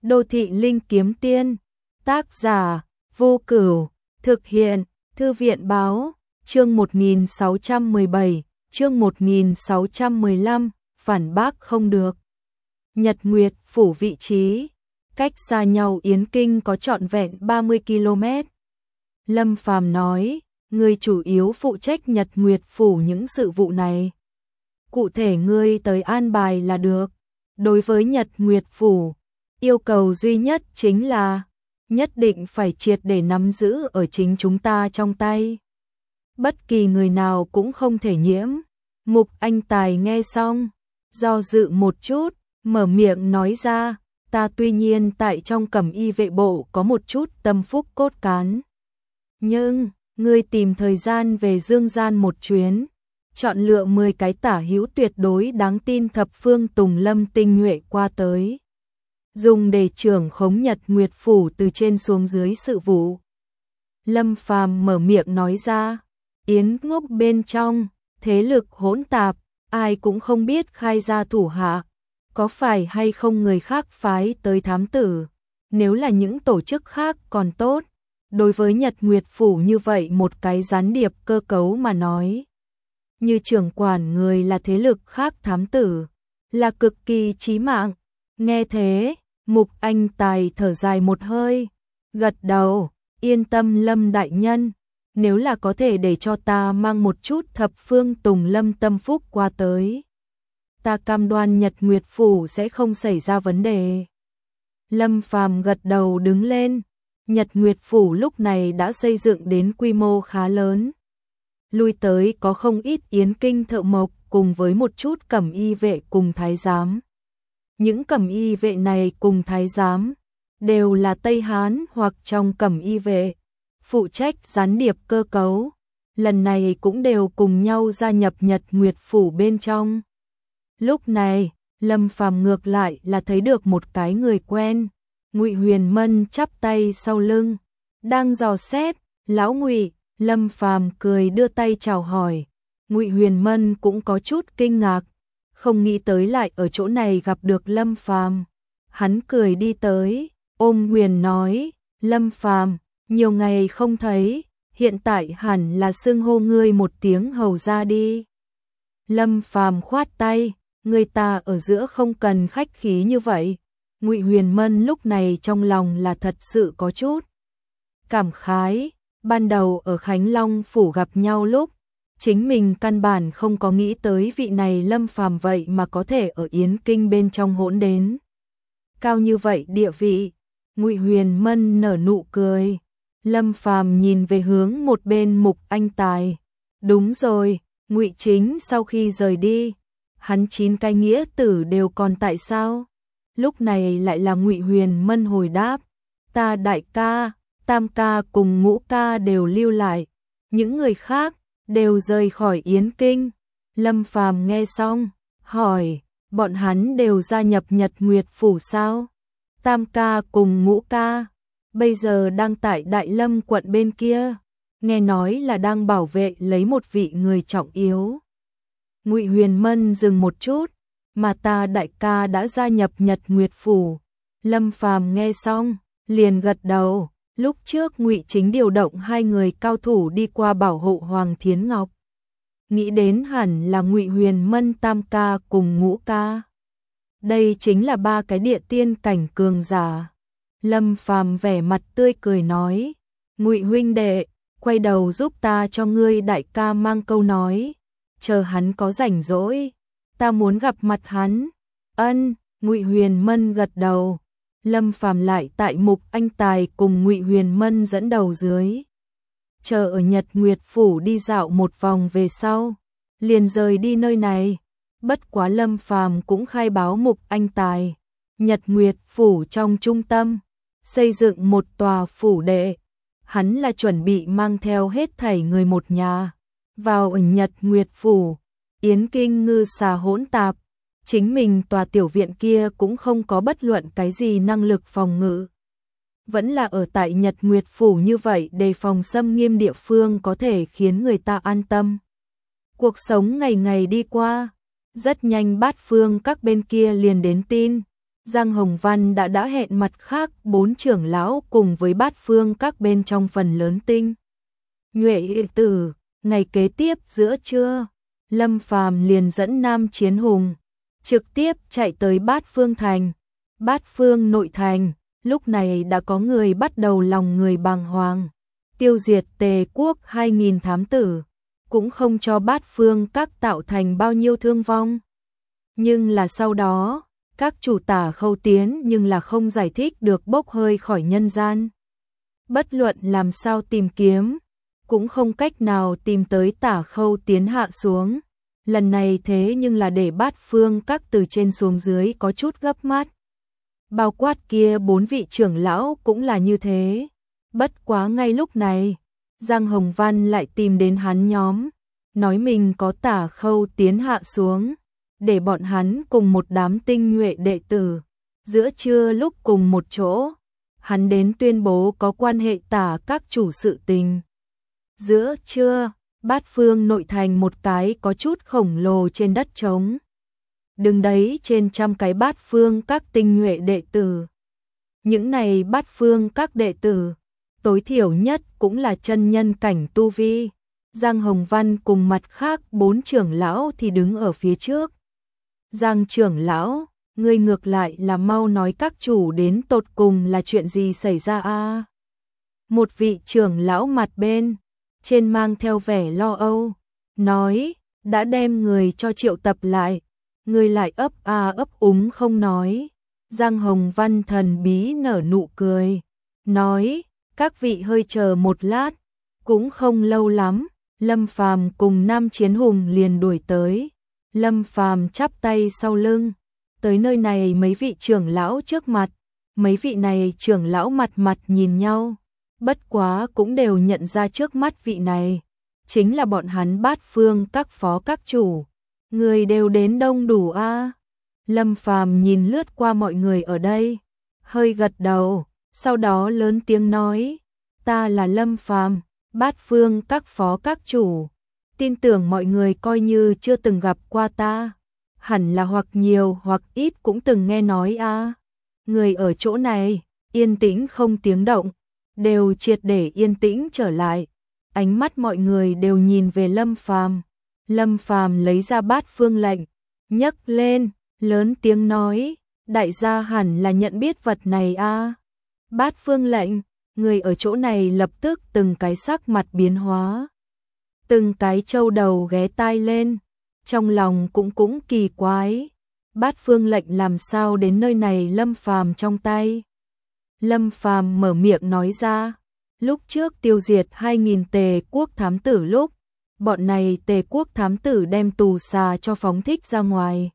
Đô thị linh kiếm tiên, tác giả, Vô Cửu, thực hiện, Thư viện báo, chương 1617, chương 1615, phản bác không được. Nhật Nguyệt Phủ vị trí, cách xa nhau Yến Kinh có trọn vẹn 30 km. Lâm Phàm nói, ngươi chủ yếu phụ trách Nhật Nguyệt Phủ những sự vụ này. Cụ thể ngươi tới an bài là được. Đối với Nhật Nguyệt Phủ, yêu cầu duy nhất chính là nhất định phải triệt để nắm giữ ở chính chúng ta trong tay. Bất kỳ người nào cũng không thể nhiễm. Mục Anh Tài nghe xong, do dự một chút, mở miệng nói ra, ta tuy nhiên tại trong Cẩm Y vệ bộ có một chút tâm phúc cốt cán. Nhưng, ngươi tìm thời gian về Dương Gian một chuyến, chọn lựa 10 cái tả hữu tuyệt đối đáng tin thập phương tùng lâm tinh nhuệ qua tới. Dùng để trưởng khống Nhật Nguyệt Phủ từ trên xuống dưới sự vụ. Lâm Phàm mở miệng nói ra, Yến Ngốc bên trong, thế lực hỗn tạp, ai cũng không biết khai ra thủ hạ, có phải hay không người khác phái tới thám tử, nếu là những tổ chức khác còn tốt, đối với Nhật Nguyệt Phủ như vậy một cái gián điệp cơ cấu mà nói. Như trưởng quản người là thế lực khác thám tử, là cực kỳ chí mạng. Nghe thế, Mục Anh Tài thở dài một hơi, gật đầu, yên tâm Lâm đại nhân, nếu là có thể để cho ta mang một chút thập phương tùng lâm tâm phúc qua tới, ta cam đoan Nhật Nguyệt Phủ sẽ không xảy ra vấn đề. Lâm Phàm gật đầu đứng lên, Nhật Nguyệt Phủ lúc này đã xây dựng đến quy mô khá lớn. Lui tới có không ít Yến Kinh thợ mộc cùng với một chút Cẩm Y vệ cùng thái giám. Những Cẩm Y vệ này cùng thái giám đều là Tây Hán hoặc trong Cẩm Y vệ, phụ trách gián điệp cơ cấu, lần này cũng đều cùng nhau gia nhập Nhật Nguyệt Phủ bên trong. Lúc này, Lâm Phàm ngược lại là thấy được một cái người quen, Ngụy Huyền Mân chắp tay sau lưng, đang dò xét, lão Ngụy. Lâm Phàm cười đưa tay chào hỏi, Ngụy Huyền Mân cũng có chút kinh ngạc, không nghĩ tới lại ở chỗ này gặp được Lâm Phàm. Hắn cười đi tới, ôm Huyền nói, Lâm Phàm, nhiều ngày không thấy, hiện tại hẳn là xưng hô ngươi một tiếng hầu ra đi. Lâm Phàm khoát tay, người ta ở giữa không cần khách khí như vậy. Ngụy Huyền Mân lúc này trong lòng là thật sự có chút cảm khái. Ban đầu ở Khánh Long Phủ gặp nhau lúc, chính mình căn bản không có nghĩ tới vị này Lâm Phàm vậy mà có thể ở Yến Kinh bên trong hỗn đến cao như vậy địa vị. Ngụy Huyền Mân nở nụ cười. Lâm Phàm nhìn về hướng một bên Mục Anh Tài. Đúng rồi, Ngụy Chính sau khi rời đi, hắn 9 cái nghĩa tử đều còn tại sao? Lúc này lại là Ngụy Huyền Mân hồi đáp, ta đại ca, tam ca cùng ngũ ca đều lưu lại, những người khác đều rời khỏi Yến Kinh. Lâm Phàm nghe xong, hỏi, bọn hắn đều gia nhập Nhật Nguyệt Phủ sao? Tam ca cùng ngũ ca, bây giờ đang tại Đại Lâm quận bên kia, nghe nói là đang bảo vệ lấy một vị người trọng yếu. Ngụy Huyền Mân dừng một chút, mà ta đại ca đã gia nhập Nhật Nguyệt Phủ. Lâm Phàm nghe xong, liền gật đầu. Lúc trước Ngụy Chính điều động 2 người cao thủ đi qua bảo hộ Hoàng Thiến Ngọc. Nghĩ đến hẳn là Ngụy Huyền Mân tam ca cùng ngũ ca. Đây chính là 3 cái địa tiên cảnh cường giả. Lâm Phàm vẻ mặt tươi cười nói, Ngụy huynh đệ, quay đầu giúp ta cho ngươi đại ca mang câu nói, chờ hắn có rảnh rỗi, ta muốn gặp mặt hắn. Ân, Ngụy Huyền Mân gật đầu. Lâm Phàm lại tại Mục Anh Tài cùng Ngụy Huyền Mân dẫn đầu dưới. Chờ ở Nhật Nguyệt Phủ đi dạo một vòng về sau, liền rời đi nơi này. Bất quá Lâm Phàm cũng khai báo Mục Anh Tài, Nhật Nguyệt Phủ trong trung tâm, xây dựng một tòa phủ đệ. Hắn là chuẩn bị mang theo hết thảy người một nhà, vào ở Nhật Nguyệt Phủ. Yến Kinh ngư xà hỗn tạp, chính mình tòa tiểu viện kia cũng không có bất luận cái gì năng lực phòng ngự. Vẫn là ở tại Nhật Nguyệt Phủ như vậy đề phòng xâm nghiêm địa phương có thể khiến người ta an tâm. Cuộc sống ngày ngày đi qua, rất nhanh Bát Phương các bên kia liền đến tin, Giang Hồng Văn đã hẹn mặt khác 4 trưởng lão cùng với bát phương các bên trong phần lớn tinh nhuệ tử. Ngày kế tiếp giữa trưa, Lâm Phàm liền dẫn Nam Chiến Hùng trực tiếp chạy tới Bát Phương Thành. Bát Phương nội thành, lúc này đã có người bắt đầu lòng người bàng hoàng, tiêu diệt Tề quốc 2000 thám tử, cũng không cho Bát Phương các tạo thành bao nhiêu thương vong. Nhưng là sau đó, các chủ Tả Khâu Tiến nhưng là không giải thích được bốc hơi khỏi nhân gian. Bất luận làm sao tìm kiếm, cũng không cách nào tìm tới Tả Khâu Tiến hạ xuống. Lần này thế nhưng là để Bát Phương các từ trên xuống dưới có chút gấp mắt. Bao quát kia 4 vị trưởng lão cũng là như thế. Bất quá ngay lúc này, Giang Hồng Văn lại tìm đến hắn nhóm, nói mình có Tả Khâu Tiến hạ xuống, để bọn hắn cùng một đám tinh nhuệ đệ tử, giữa trưa lúc cùng một chỗ, hắn đến tuyên bố có quan hệ Tả các chủ sự tình. Giữa trưa, Bát Phương nội thành một cái có chút khổng lồ trên đất trống. Đứng đấy trên trăm cái Bát Phương các tinh nhuệ đệ tử. Những này Bát Phương các đệ tử, tối thiểu nhất cũng là chân nhân cảnh tu vi. Giang Hồng Văn cùng mặt khác 4 trưởng lão thì đứng ở phía trước. Giang trưởng lão, ngươi ngược lại là mau nói các chủ đến tột cùng là chuyện gì xảy ra a? Một vị trưởng lão mặt bên trên mang theo vẻ lo âu, nói, đã đem người cho triệu tập lại, người lại ấp ấp úng không nói. Giang Hồng Văn thần bí nở nụ cười, nói, các vị hơi chờ một lát, cũng không lâu lắm, Lâm Phàm cùng Nam Chiến Hùng liền đuổi tới. Lâm Phàm chắp tay sau lưng, tới nơi này mấy vị trưởng lão trước mặt, mấy vị này trưởng lão mặt mặt nhìn nhau. Bất quá cũng đều nhận ra trước mắt vị này, chính là bọn hắn Bát Phương các phó các chủ. Người đều đến đông đủ a. Lâm Phàm nhìn lướt qua mọi người ở đây, hơi gật đầu, sau đó lớn tiếng nói, ta là Lâm Phàm, Bát Phương các phó các chủ. Tin tưởng mọi người coi như chưa từng gặp qua ta, hẳn là hoặc nhiều hoặc ít cũng từng nghe nói a. Người ở chỗ này, yên tĩnh không tiếng động, đều triệt để yên tĩnh trở lại. Ánh mắt mọi người đều nhìn về Lâm Phàm. Lâm Phàm lấy ra Bát Phương lệnh, nhấc lên, lớn tiếng nói, đại gia hẳn là nhận biết vật này a. Bát Phương lệnh, người ở chỗ này lập tức từng cái sắc mặt biến hóa, từng cái châu đầu ghé tai lên, trong lòng cũng kỳ quái, Bát Phương lệnh làm sao đến nơi này Lâm Phàm trong tay. Lâm Phàm mở miệng nói ra, lúc trước tiêu diệt 2000 Tề quốc thám tử lúc, bọn này Tề quốc thám tử đem tù xà cho phóng thích ra ngoài.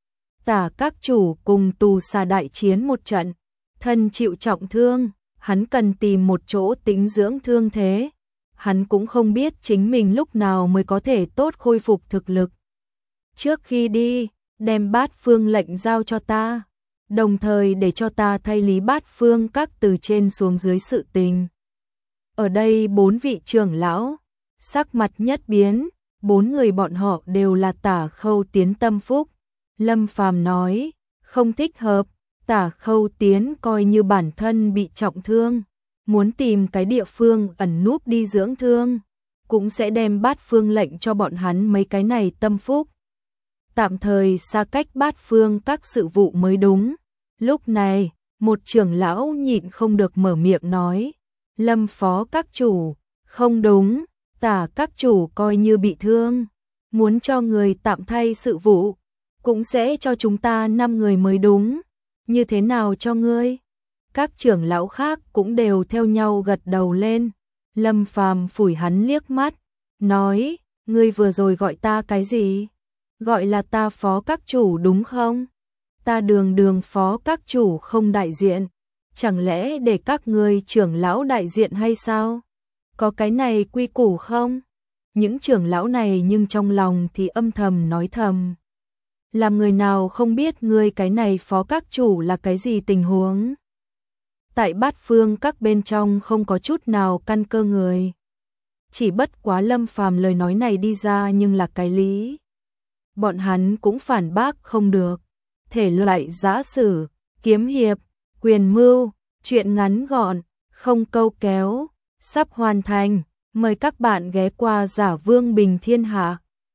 Tả các chủ cùng tù xà đại chiến một trận, thân chịu trọng thương, hắn cần tìm một chỗ tĩnh dưỡng thương thế. Hắn cũng không biết chính mình lúc nào mới có thể tốt khôi phục thực lực. Trước khi đi, đem Bát Phương lệnh giao cho ta, đồng thời để cho ta thay lý Bát Phương các từ trên xuống dưới sự tình. Ở đây 4 vị trưởng lão, sắc mặt nhất biến, 4 người bọn họ đều là Tả Khâu Tiến tâm phúc. Lâm Phàm nói, không thích hợp, Tả Khâu Tiến coi như bản thân bị trọng thương, muốn tìm cái địa phương ẩn núp đi dưỡng thương, cũng sẽ đem Bát Phương lệnh cho bọn hắn mấy cái này tâm phúc. Tạm thời xa cách Bát Phương các sự vụ mới đúng. Lúc này, một trưởng lão nhịn không được mở miệng nói, Lâm phó các chủ, không đúng, Tả các chủ coi như bị thương, muốn cho người tạm thay sự vụ, cũng sẽ cho chúng ta 5 người mới đúng, như thế nào cho ngươi? Các trưởng lão khác cũng đều theo nhau gật đầu lên. Lâm Phàm phủi hắn liếc mắt, nói, ngươi vừa rồi gọi ta cái gì? Gọi là ta phó các chủ đúng không? Ta đường phó các chủ không đại diện, chẳng lẽ để các ngươi trưởng lão đại diện hay sao? Có cái này quy củ không? Những trưởng lão này nhưng trong lòng thì âm thầm nói thầm. Làm người nào không biết ngươi cái này phó các chủ là cái gì tình huống? Tại Bát Phương các bên trong không có chút nào căn cơ người. Chỉ bất quá Lâm Phàm lời nói này đi ra nhưng là cái lý. Bọn hắn cũng phản bác không được. Thể loại giả sử, kiếm hiệp, quyền mưu, truyện ngắn gọn, không câu kéo, sắp hoàn thành. Mời các bạn ghé qua Giả Vương Bình Thiên Hạ.